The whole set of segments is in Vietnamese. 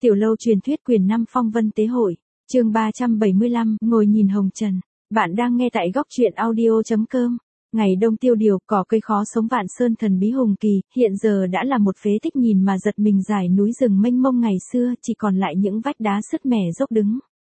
Tiểu lâu truyền thuyết quyền 5 phong vân tế hội, chương 375, ngồi nhìn hồng trần. Bạn đang nghe tại góc truyện audio.com. Ngày đông tiêu điều, cỏ cây khó sống Vạn Sơn thần bí hùng kỳ, hiện giờ đã là một phế tích nhìn mà giật mình dải núi rừng mênh mông ngày xưa, chỉ còn lại những vách đá sứt mẻ dốc đứng.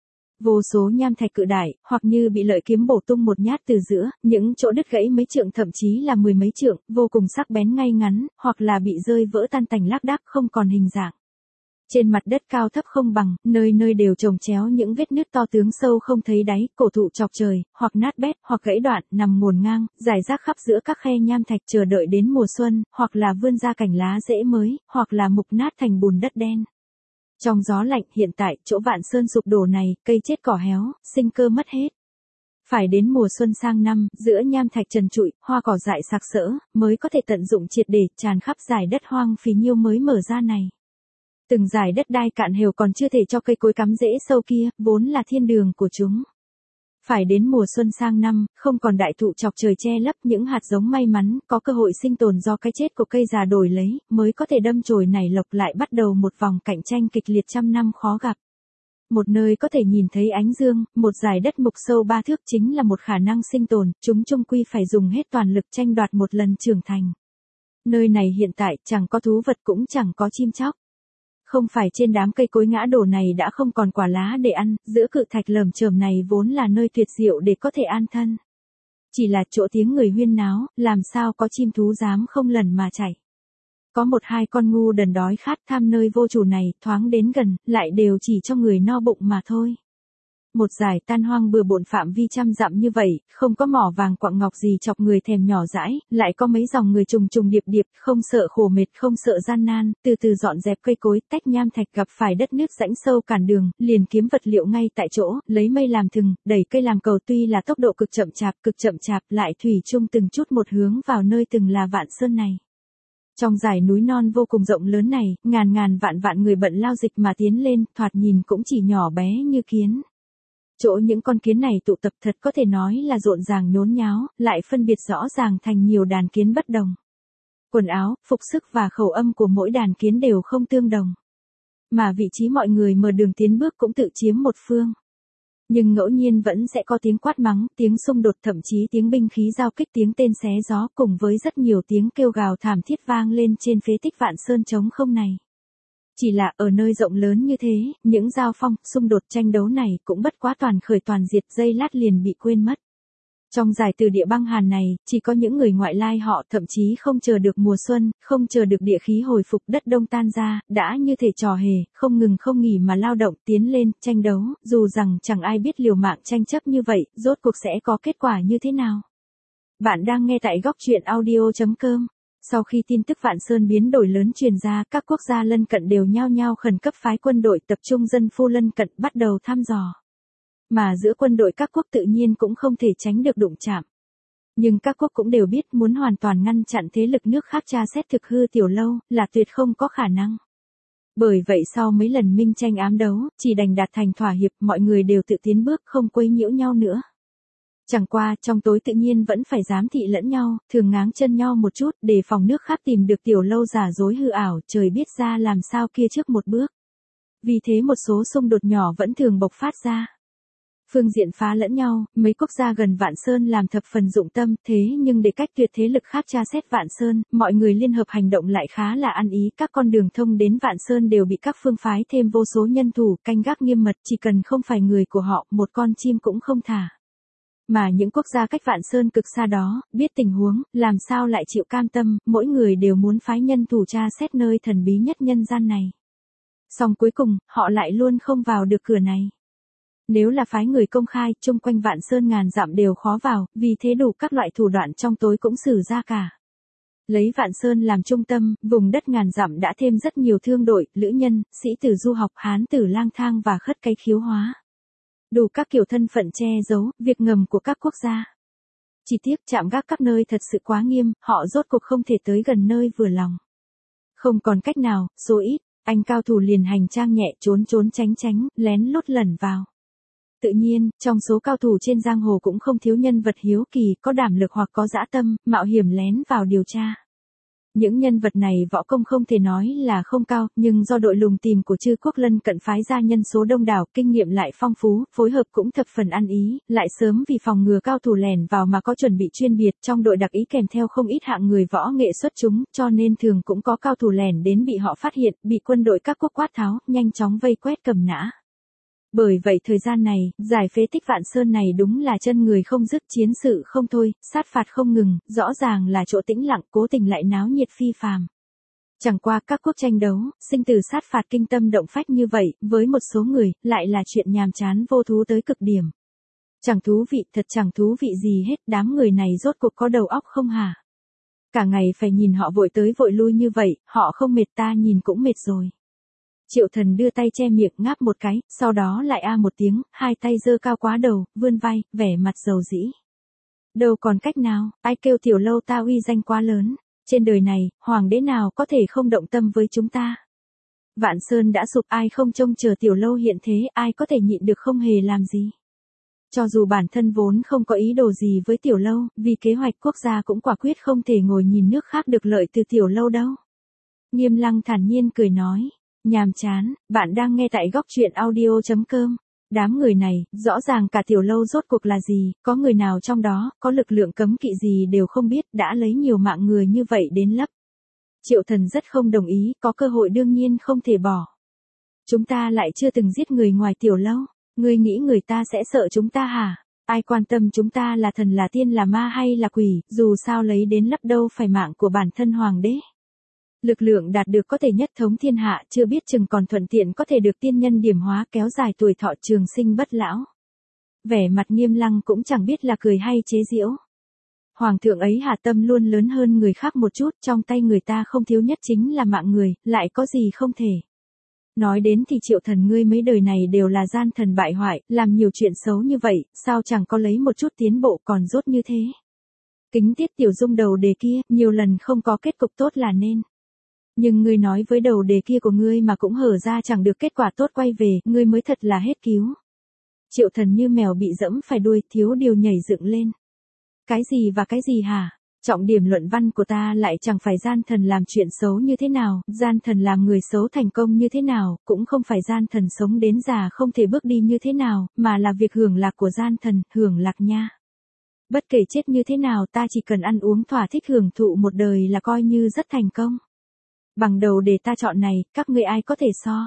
Vô số nham thạch cự đại, hoặc như bị lợi kiếm bổ tung một nhát từ giữa, những chỗ đứt gãy mấy trượng thậm chí là mười mấy trượng, vô cùng sắc bén ngay ngắn, hoặc là bị rơi vỡ tan tành lác đác không còn hình dạng. Trên mặt đất cao thấp không bằng, nơi nơi đều chồng chéo những vết nứt to tướng sâu không thấy đáy, cổ thụ chọc trời, hoặc nát bét, hoặc gãy đoạn, nằm ngổn ngang, rải rác khắp giữa các khe nham thạch chờ đợi đến mùa xuân, hoặc là vươn ra cành lá rễ mới, hoặc là mục nát thành bùn đất đen. Trong gió lạnh hiện tại, chỗ Vạn Sơn sụp đổ này, cây chết cỏ héo, sinh cơ mất hết. Phải đến mùa xuân sang năm, giữa nham thạch trần trụi, hoa cỏ dại sạc sỡ, mới có thể tận dụng triệt để, tràn khắp dải đất hoang phì nhiêu mới mở ra này. Từng dải đất đai cạn hều còn chưa thể cho cây cối cắm rễ sâu kia, vốn là thiên đường của chúng. Phải đến mùa xuân sang năm, không còn đại thụ chọc trời che lấp những hạt giống may mắn, có cơ hội sinh tồn do cái chết của cây già đổi lấy, mới có thể đâm chồi nảy lộc lại bắt đầu một vòng cạnh tranh kịch liệt trăm năm khó gặp. Một nơi có thể nhìn thấy ánh dương, một dải đất mục sâu 3 thước chính là một khả năng sinh tồn, chúng chung quy phải dùng hết toàn lực tranh đoạt một lần trưởng thành. Nơi này hiện tại chẳng có thú vật cũng chẳng có chim chóc. Không phải trên đám cây cối ngã đổ này đã không còn quả lá để ăn, giữa cự thạch lởm chởm này vốn là nơi tuyệt diệu để có thể an thân. Chỉ là chỗ tiếng người huyên náo, làm sao có chim thú dám không lần mà chạy. Có một hai con ngu đần đói khát tham nơi vô chủ này, thoáng đến gần, lại đều chỉ cho người no bụng mà thôi. Một dải tan hoang bừa bộn phạm vi trăm dặm như vậy, không có mỏ vàng quặng ngọc gì chọc người thèm nhỏ dãi, lại có mấy dòng người trùng trùng điệp điệp, không sợ khổ mệt không sợ gian nan, từ từ dọn dẹp cây cối, tách nham thạch gặp phải đất nước rãnh sâu cản đường, liền kiếm vật liệu ngay tại chỗ, lấy mây làm thừng, đẩy cây làm cầu tuy là tốc độ cực chậm chạp, lại thủy chung từng chút một hướng vào nơi từng là Vạn Sơn này. Trong dải núi non vô cùng rộng lớn này, ngàn vạn người bận lao dịch mà tiến lên, thoạt nhìn cũng chỉ nhỏ bé như kiến. Chỗ những con kiến này tụ tập thật có thể nói là rộn ràng nhốn nháo, lại phân biệt rõ ràng thành nhiều đàn kiến bất đồng. Quần áo, phục sức và khẩu âm của mỗi đàn kiến đều không tương đồng. Mà vị trí mọi người mở đường tiến bước cũng tự chiếm một phương. Nhưng ngẫu nhiên vẫn sẽ có tiếng quát mắng, tiếng xung đột thậm chí tiếng binh khí giao kích tiếng tên xé gió cùng với rất nhiều tiếng kêu gào thảm thiết vang lên trên phế tích Vạn Sơn trống không này. Chỉ là ở nơi rộng lớn như thế, những giao phong, xung đột tranh đấu này cũng bất quá toàn khởi toàn diệt giây lát liền bị quên mất. Trong giải từ địa băng hàn này, chỉ có những người ngoại lai họ thậm chí không chờ được mùa xuân, không chờ được địa khí hồi phục đất đông tan ra, đã như thể trò hề, không ngừng không nghỉ mà lao động tiến lên, tranh đấu, dù rằng chẳng ai biết liều mạng tranh chấp như vậy, rốt cuộc sẽ có kết quả như thế nào. Bạn đang nghe tại góc truyện audio.com. Sau khi tin tức Vạn Sơn biến đổi lớn truyền ra, các quốc gia lân cận đều nhao nhao khẩn cấp phái quân đội tập trung dân phu lân cận bắt đầu thăm dò. Mà giữa quân đội các quốc tự nhiên cũng không thể tránh được đụng chạm. Nhưng các quốc cũng đều biết muốn hoàn toàn ngăn chặn thế lực nước khác tra xét thực hư Tiểu lâu là tuyệt không có khả năng. Bởi vậy sau mấy lần minh tranh ám đấu, chỉ đành đạt thành thỏa hiệp, mọi người đều tự tiến bước không quấy nhiễu nhau nữa. Chẳng qua, trong tối tự nhiên vẫn phải giám thị lẫn nhau, thường ngáng chân nhau một chút, để phòng nước khác tìm được Tiểu lâu giả dối hư ảo, trời biết ra làm sao kia trước một bước. Vì thế một số xung đột nhỏ vẫn thường bộc phát ra. Phương diện phá lẫn nhau, mấy quốc gia gần Vạn Sơn làm thập phần dụng tâm, thế nhưng để cách tuyệt thế lực khác tra xét Vạn Sơn, mọi người liên hợp hành động lại khá là ăn ý, các con đường thông đến Vạn Sơn đều bị các phương phái thêm vô số nhân thủ, canh gác nghiêm mật, chỉ cần không phải người của họ, một con chim cũng không thả. Mà những quốc gia cách Vạn Sơn cực xa đó, biết tình huống, làm sao lại chịu cam tâm, mỗi người đều muốn phái nhân thủ tra xét nơi thần bí nhất nhân gian này. Song cuối cùng, họ lại luôn không vào được cửa này. Nếu là phái người công khai, chung quanh Vạn Sơn ngàn dặm đều khó vào, vì thế đủ các loại thủ đoạn trong tối cũng sử ra cả. Lấy Vạn Sơn làm trung tâm, vùng đất ngàn dặm đã thêm rất nhiều thương đội, lữ nhân, sĩ tử du học, hán tử lang thang và khất cái khiếu hóa. Đủ các kiểu thân phận che giấu, việc ngầm của các quốc gia. Chỉ tiếc chạm gác các nơi thật sự quá nghiêm, họ rốt cuộc không thể tới gần nơi vừa lòng. Không còn cách nào, số ít, anh cao thủ liền hành trang nhẹ trốn tránh, lén lút lẩn vào. Tự nhiên, trong số cao thủ trên giang hồ cũng không thiếu nhân vật hiếu kỳ, có đảm lực hoặc có dã tâm, mạo hiểm lén vào điều tra. Những nhân vật này võ công không thể nói là không cao, nhưng do đội lùng tìm của Trư Quốc Lân Cận phái ra nhân số đông đảo, kinh nghiệm lại phong phú, phối hợp cũng thập phần ăn ý, lại sớm vì phòng ngừa cao thủ lẻn vào mà có chuẩn bị chuyên biệt, trong đội đặc ý kèm theo không ít hạng người võ nghệ xuất chúng, cho nên thường cũng có cao thủ lẻn đến bị họ phát hiện, bị quân đội các quốc quát tháo, nhanh chóng vây quét cầm nã. Bởi vậy thời gian này, giải phế tích Vạn Sơn này đúng là chân người không dứt, chiến sự không thôi, sát phạt không ngừng, rõ ràng là chỗ tĩnh lặng, cố tình lại náo nhiệt phi phàm. Chẳng qua các quốc tranh đấu, sinh tử sát phạt kinh tâm động phách như vậy, với một số người, lại là chuyện nhàm chán vô thú tới cực điểm. Chẳng thú vị, thật chẳng thú vị gì hết, đám người này rốt cuộc có đầu óc không hả? Cả ngày phải nhìn họ vội tới vội lui như vậy, họ không mệt ta nhìn cũng mệt rồi. Triệu Thần đưa tay che miệng ngáp một cái, sau đó lại một tiếng, hai tay giơ cao quá đầu, vươn vai, vẻ mặt dầu dĩ. Đâu còn cách nào, ai kêu Tiểu Lâu ta uy danh quá lớn, trên đời này, hoàng đế nào có thể không động tâm với chúng ta. Vạn Sơn đã sụp, ai không trông chờ Tiểu Lâu hiện thế, ai có thể nhịn được không hề làm gì. Cho dù bản thân vốn không có ý đồ gì với Tiểu Lâu, vì kế hoạch quốc gia cũng quả quyết không thể ngồi nhìn nước khác được lợi từ Tiểu Lâu đâu. Nghiêm Lăng thản nhiên cười nói. Nhàm chán, bạn đang nghe tại góc truyện audio.com. Đám người này, rõ ràng cả Tiểu Lâu rốt cuộc là gì, có người nào trong đó, có lực lượng cấm kỵ gì đều không biết, đã lấy nhiều mạng người như vậy đến lấp. Triệu Thần rất không đồng ý, có cơ hội đương nhiên không thể bỏ. Chúng ta lại chưa từng giết người ngoài Tiểu Lâu, ngươi nghĩ người ta sẽ sợ chúng ta hả? Ai quan tâm chúng ta là thần là tiên là ma hay là quỷ, dù sao lấy đến lấp đâu phải mạng của bản thân hoàng đế. Lực lượng đạt được có thể nhất thống thiên hạ, chưa biết chừng còn thuận tiện có thể được tiên nhân điểm hóa, kéo dài tuổi thọ, trường sinh bất lão. Vẻ mặt Nghiêm Lăng cũng chẳng biết là cười hay chế giễu. Hoàng thượng ấy hà tâm luôn lớn hơn người khác một chút, trong tay người ta không thiếu nhất chính là mạng người, lại có gì không thể. Nói đến thì Triệu Thần ngươi mấy đời này đều là gian thần bại hoại, làm nhiều chuyện xấu như vậy, sao chẳng có lấy một chút tiến bộ còn rốt như thế. Kính Tiết Tiểu Dung đầu đề kia, nhiều lần không có kết cục tốt là nên. Nhưng ngươi nói với đầu đề kia của ngươi mà cũng hở ra chẳng được kết quả tốt quay về, ngươi mới thật là hết cứu. Triệu Thần như mèo bị dẫm phải đuôi, thiếu điều nhảy dựng lên. Cái gì và cái gì hả? Trọng điểm luận văn của ta lại chẳng phải gian thần làm chuyện xấu như thế nào, gian thần làm người xấu thành công như thế nào, cũng không phải gian thần sống đến già không thể bước đi như thế nào, mà là việc hưởng lạc của gian thần, hưởng lạc nha. Bất kể chết như thế nào ta chỉ cần ăn uống thỏa thích hưởng thụ một đời là coi như rất thành công. Bằng đầu để ta chọn này, các ngươi ai có thể so.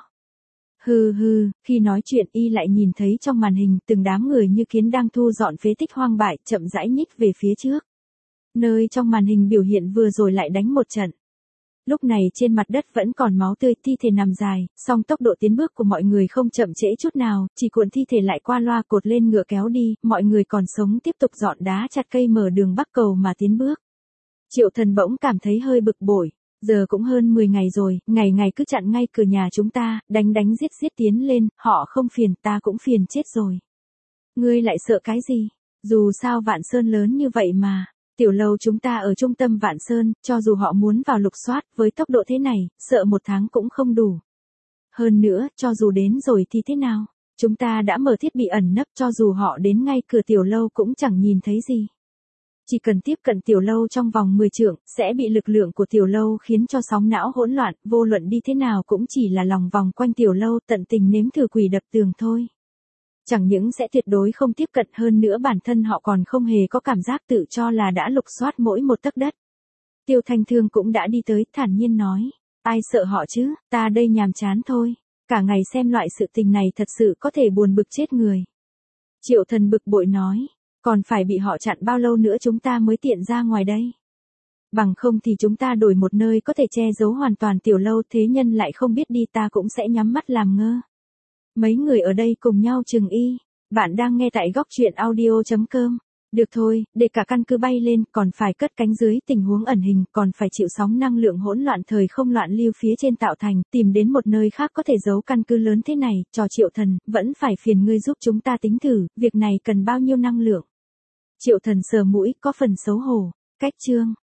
Hừ hừ, khi nói chuyện y lại nhìn thấy trong màn hình từng đám người như kiến đang thu dọn phế tích hoang bại, chậm rãi nhích về phía trước. Nơi trong màn hình biểu hiện vừa rồi lại đánh một trận. Lúc này trên mặt đất vẫn còn máu tươi, thi thể nằm dài, song tốc độ tiến bước của mọi người không chậm trễ chút nào, chỉ cuộn thi thể lại qua loa cột lên ngựa kéo đi, mọi người còn sống tiếp tục dọn đá chặt cây mở đường bắc cầu mà tiến bước. Triệu Thần bỗng cảm thấy hơi bực bội. Giờ cũng hơn 10 ngày rồi, ngày ngày cứ chặn ngay cửa nhà chúng ta, đánh giết tiến lên, họ không phiền ta cũng phiền chết rồi. Ngươi lại sợ cái gì? Dù sao Vạn Sơn lớn như vậy mà, Tiểu Lâu chúng ta ở trung tâm Vạn Sơn, cho dù họ muốn vào lục soát, với tốc độ thế này, sợ một tháng cũng không đủ. Hơn nữa, cho dù đến rồi thì thế nào? Chúng ta đã mở thiết bị ẩn nấp, cho dù họ đến ngay cửa Tiểu Lâu cũng chẳng nhìn thấy gì. Chỉ cần tiếp cận Tiểu Lâu trong vòng 10 trượng, sẽ bị lực lượng của Tiểu Lâu khiến cho sóng não hỗn loạn, vô luận đi thế nào cũng chỉ là lòng vòng quanh Tiểu Lâu, tận tình nếm thử quỷ đập tường thôi. Chẳng những sẽ tuyệt đối không tiếp cận, hơn nữa bản thân họ còn không hề có cảm giác tự cho là đã lục soát mỗi một tấc đất. Tiêu Thanh Thương cũng đã đi tới, thản nhiên nói, ai sợ họ chứ, ta đây nhàm chán thôi, cả ngày xem loại sự tình này thật sự có thể buồn bực chết người. Triệu Thần bực bội nói. Còn phải bị họ chặn bao lâu nữa chúng ta mới tiện ra ngoài đây? Bằng không thì chúng ta đổi một nơi có thể che giấu hoàn toàn Tiểu Lâu, thế nhân lại không biết đi ta cũng sẽ nhắm mắt làm ngơ. Mấy người ở đây cùng nhau chừng y. Bạn đang nghe tại góc truyện audio.com. Được thôi, để cả căn cứ bay lên, còn phải cất cánh dưới tình huống ẩn hình, còn phải chịu sóng năng lượng hỗn loạn thời không loạn lưu phía trên tạo thành, tìm đến một nơi khác có thể giấu căn cứ lớn thế này, cho Triệu Thần, vẫn phải phiền ngươi giúp chúng ta tính thử, việc này cần bao nhiêu năng lượng. Triệu Thần sờ mũi, có phần xấu hổ. Cách chương.